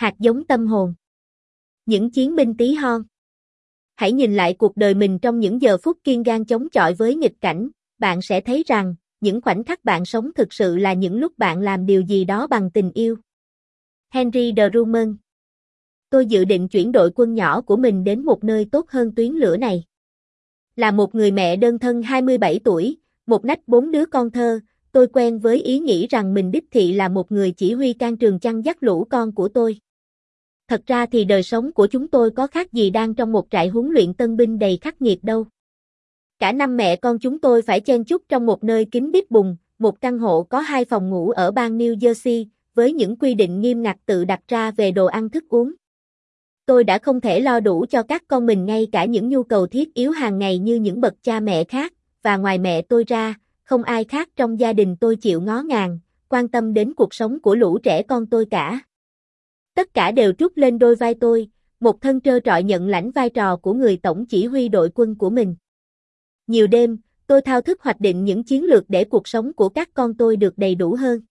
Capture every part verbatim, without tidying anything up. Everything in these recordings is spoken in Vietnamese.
hạt giống tâm hồn. Những chiến binh tí hon. Hãy nhìn lại cuộc đời mình trong những giờ phút kiên gan chống chọi với nghịch cảnh, bạn sẽ thấy rằng, những khoảnh khắc bạn sống thực sự là những lúc bạn làm điều gì đó bằng tình yêu. Henry Truman. Tôi dự định chuyển đội quân nhỏ của mình đến một nơi tốt hơn tuyến lửa này. Là một người mẹ đơn thân hai mươi bảy tuổi, một nách bốn đứa con thơ, tôi quen với ý nghĩ rằng mình đích thị là một người chỉ huy can trường chăn dắt lũ con của tôi. Thật ra thì đời sống của chúng tôi có khác gì đang trong một trại huấn luyện tân binh đầy khắc nghiệt đâu. Cả năm mẹ con chúng tôi phải chen chúc trong một nơi kín bít bùng, một căn hộ có hai phòng ngủ ở bang New Jersey, với những quy định nghiêm ngặt tự đặt ra về đồ ăn thức uống. Tôi đã không thể lo đủ cho các con mình ngay cả những nhu cầu thiết yếu hàng ngày như những bậc cha mẹ khác, và ngoài mẹ tôi ra, không ai khác trong gia đình tôi chịu ngó ngàng, quan tâm đến cuộc sống của lũ trẻ con tôi cả. Tất cả đều trút lên đôi vai tôi, một thân trơ trọi nhận lãnh vai trò của người tổng chỉ huy đội quân của mình. Nhiều đêm, tôi thao thức hoạch định những chiến lược để cuộc sống của các con tôi được đầy đủ hơn.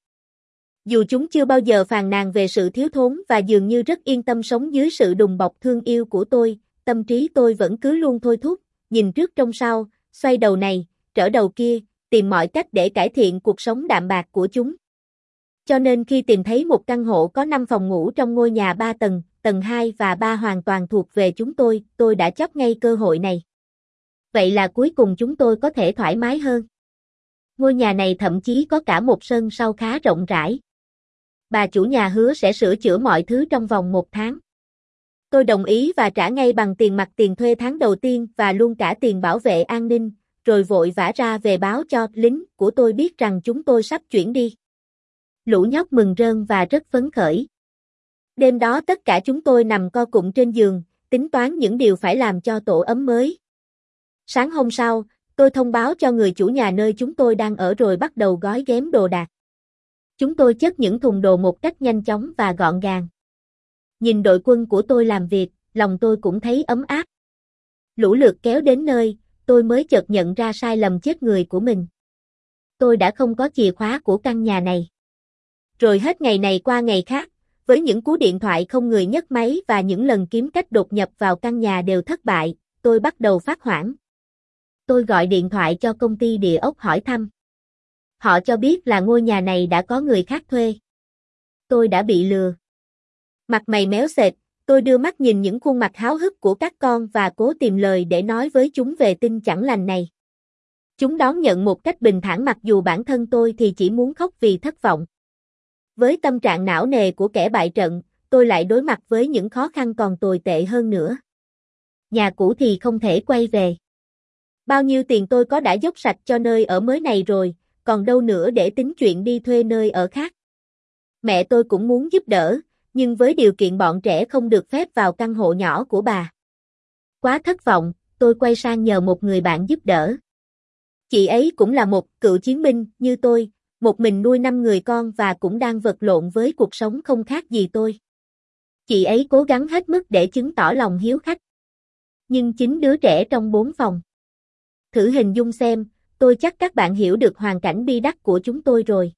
Dù chúng chưa bao giờ phàn nàn về sự thiếu thốn và dường như rất yên tâm sống dưới sự đùm bọc thương yêu của tôi, tâm trí tôi vẫn cứ luôn thôi thúc, nhìn trước trông sau, xoay đầu này, trở đầu kia, tìm mọi cách để cải thiện cuộc sống đạm bạc của chúng. Cho nên khi tìm thấy một căn hộ có năm phòng ngủ trong ngôi nhà ba tầng, tầng hai và ba hoàn toàn thuộc về chúng tôi, tôi đã chấp ngay cơ hội này. Vậy là cuối cùng chúng tôi có thể thoải mái hơn. Ngôi nhà này thậm chí có cả một sân sau khá rộng rãi. Bà chủ nhà hứa sẽ sửa chữa mọi thứ trong vòng một tháng. Tôi đồng ý và trả ngay bằng tiền mặt tiền thuê tháng đầu tiên và luôn cả tiền bảo vệ an ninh, rồi vội vã ra về báo cho lính của tôi biết rằng chúng tôi sắp chuyển đi. Lũ nhóc mừng rơn và rất phấn khởi. Đêm đó tất cả chúng tôi nằm co cụm trên giường, tính toán những điều phải làm cho tổ ấm mới. Sáng hôm sau, tôi thông báo cho người chủ nhà nơi chúng tôi đang ở rồi bắt đầu gói ghém đồ đạc. Chúng tôi chất những thùng đồ một cách nhanh chóng và gọn gàng. Nhìn đội quân của tôi làm việc, lòng tôi cũng thấy ấm áp. Lũ lượt kéo đến nơi, tôi mới chợt nhận ra sai lầm chết người của mình. Tôi đã không có chìa khóa của căn nhà này. Rồi hết ngày này qua ngày khác, với những cú điện thoại không người nhấc máy và những lần kiếm cách đột nhập vào căn nhà đều thất bại, tôi bắt đầu phát hoảng. Tôi gọi điện thoại cho công ty địa ốc hỏi thăm. Họ cho biết là ngôi nhà này đã có người khác thuê. Tôi đã bị lừa. Mặt mày méo sệt, tôi đưa mắt nhìn những khuôn mặt háo hức của các con và cố tìm lời để nói với chúng về tin chẳng lành này. Chúng đón nhận một cách bình thản mặc dù bản thân tôi thì chỉ muốn khóc vì thất vọng. Với tâm trạng não nề của kẻ bại trận, tôi lại đối mặt với những khó khăn còn tồi tệ hơn nữa. Nhà cũ thì không thể quay về. Bao nhiêu tiền tôi có đã dốc sạch cho nơi ở mới này rồi, còn đâu nữa để tính chuyện đi thuê nơi ở khác. Mẹ tôi cũng muốn giúp đỡ, nhưng với điều kiện bọn trẻ không được phép vào căn hộ nhỏ của bà. Quá thất vọng, tôi quay sang nhờ một người bạn giúp đỡ. Chị ấy cũng là một cựu chiến binh như tôi, một mình nuôi năm người con và cũng đang vật lộn với cuộc sống không khác gì tôi. Chị ấy cố gắng hết mức để chứng tỏ lòng hiếu khách. Nhưng chính đứa trẻ trong bốn phòng. Thử hình dung xem, tôi chắc các bạn hiểu được hoàn cảnh bi đát của chúng tôi rồi.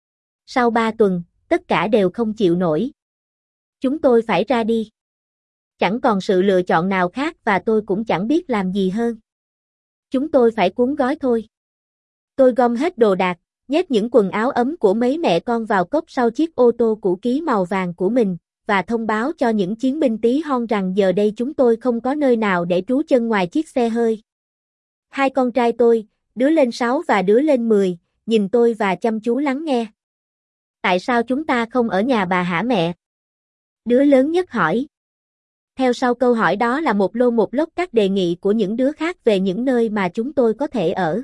Sau ba tuần, tất cả đều không chịu nổi. Chúng tôi phải ra đi. Chẳng còn sự lựa chọn nào khác và tôi cũng chẳng biết làm gì hơn. Chúng tôi phải cuốn gói thôi. Tôi gom hết đồ đạc, nhét những quần áo ấm của mấy mẹ con vào cốp sau chiếc ô tô cũ kỹ màu vàng của mình, và thông báo cho những chiến binh tí hon rằng giờ đây chúng tôi không có nơi nào để trú chân ngoài chiếc xe hơi. Hai con trai tôi, đứa lên sáu và đứa lên mười, nhìn tôi và chăm chú lắng nghe. Tại sao chúng ta không ở nhà bà hả mẹ? Đứa lớn nhất hỏi. Theo sau câu hỏi đó là một lô một lốc các đề nghị của những đứa khác về những nơi mà chúng tôi có thể ở.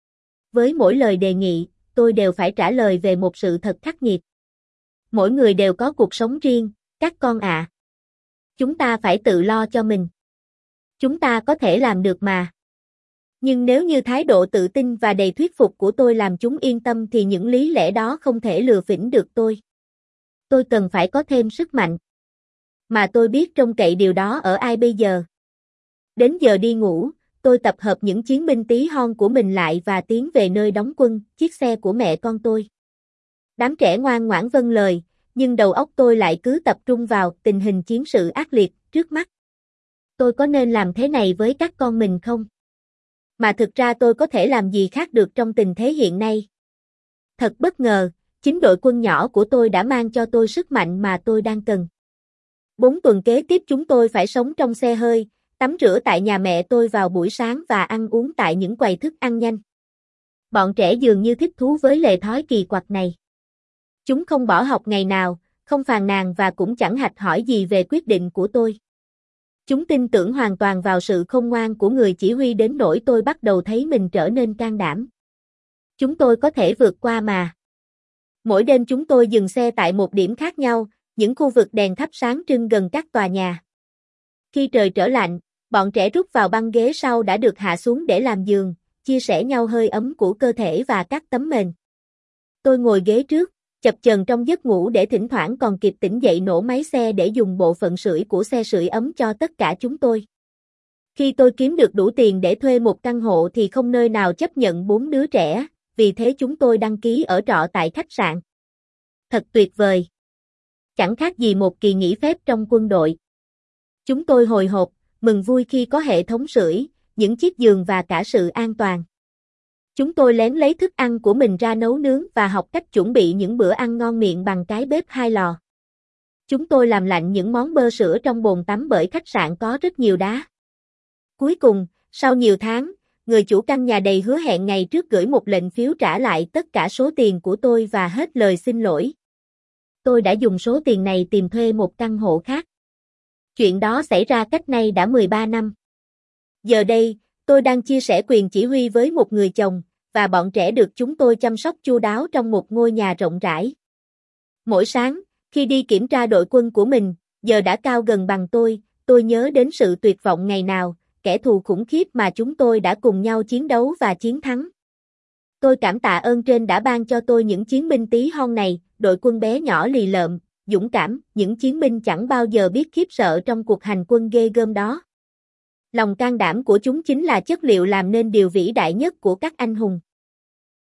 Với mỗi lời đề nghị, tôi đều phải trả lời về một sự thật khắc nghiệt. Mỗi người đều có cuộc sống riêng, các con ạ. À. Chúng ta phải tự lo cho mình. Chúng ta có thể làm được mà. Nhưng nếu như thái độ tự tin và đầy thuyết phục của tôi làm chúng yên tâm thì những lý lẽ đó không thể lừa phỉnh được tôi. Tôi cần phải có thêm sức mạnh. Mà tôi biết trông cậy điều đó ở ai bây giờ. Đến giờ đi ngủ, tôi tập hợp những chiến binh tí hon của mình lại và tiến về nơi đóng quân, chiếc xe của mẹ con tôi. Đám trẻ ngoan ngoãn vâng lời, nhưng đầu óc tôi lại cứ tập trung vào tình hình chiến sự ác liệt trước mắt. Tôi có nên làm thế này với các con mình không? Mà thực ra tôi có thể làm gì khác được trong tình thế hiện nay? Thật bất ngờ, chính đội quân nhỏ của tôi đã mang cho tôi sức mạnh mà tôi đang cần. Bốn tuần kế tiếp chúng tôi phải sống trong xe hơi, tắm rửa tại nhà mẹ tôi vào buổi sáng và ăn uống tại những quầy thức ăn nhanh. Bọn trẻ dường như thích thú với lề thói kỳ quặc này. Chúng không bỏ học ngày nào, không phàn nàn và cũng chẳng hạch hỏi gì về quyết định của tôi. Chúng tin tưởng hoàn toàn vào sự khôn ngoan của người chỉ huy đến nỗi tôi bắt đầu thấy mình trở nên can đảm. Chúng tôi có thể vượt qua mà. Mỗi đêm chúng tôi dừng xe tại một điểm khác nhau, những khu vực đèn thắp sáng trưng gần các tòa nhà. Khi trời trở lạnh, bọn trẻ rút vào băng ghế sau đã được hạ xuống để làm giường, chia sẻ nhau hơi ấm của cơ thể và các tấm mền. Tôi ngồi ghế trước, chập chờn trong giấc ngủ để thỉnh thoảng còn kịp tỉnh dậy nổ máy xe để dùng bộ phận sưởi của xe sưởi ấm cho tất cả chúng tôi. Khi tôi kiếm được đủ tiền để thuê một căn hộ thì không nơi nào chấp nhận bốn đứa trẻ, vì thế chúng tôi đăng ký ở trọ tại khách sạn. Thật tuyệt vời. Chẳng khác gì một kỳ nghỉ phép trong quân đội. Chúng tôi hồi hộp, mừng vui khi có hệ thống sưởi, những chiếc giường và cả sự an toàn. Chúng tôi lén lấy thức ăn của mình ra nấu nướng và học cách chuẩn bị những bữa ăn ngon miệng bằng cái bếp hai lò. Chúng tôi làm lạnh những món bơ sữa trong bồn tắm bởi khách sạn có rất nhiều đá. Cuối cùng, sau nhiều tháng, người chủ căn nhà đầy hứa hẹn ngày trước gửi một lệnh phiếu trả lại tất cả số tiền của tôi và hết lời xin lỗi. Tôi đã dùng số tiền này tìm thuê một căn hộ khác. Chuyện đó xảy ra cách nay đã mười ba năm. Giờ đây, tôi đang chia sẻ quyền chỉ huy với một người chồng, và bọn trẻ được chúng tôi chăm sóc chu đáo trong một ngôi nhà rộng rãi. Mỗi sáng, khi đi kiểm tra đội quân của mình, giờ đã cao gần bằng tôi, tôi nhớ đến sự tuyệt vọng ngày nào, kẻ thù khủng khiếp mà chúng tôi đã cùng nhau chiến đấu và chiến thắng. Tôi cảm tạ ơn trên đã ban cho tôi những chiến binh tí hon này, đội quân bé nhỏ lì lợm, dũng cảm, những chiến binh chẳng bao giờ biết khiếp sợ trong cuộc hành quân ghê gớm đó. Lòng can đảm của chúng chính là chất liệu làm nên điều vĩ đại nhất của các anh hùng.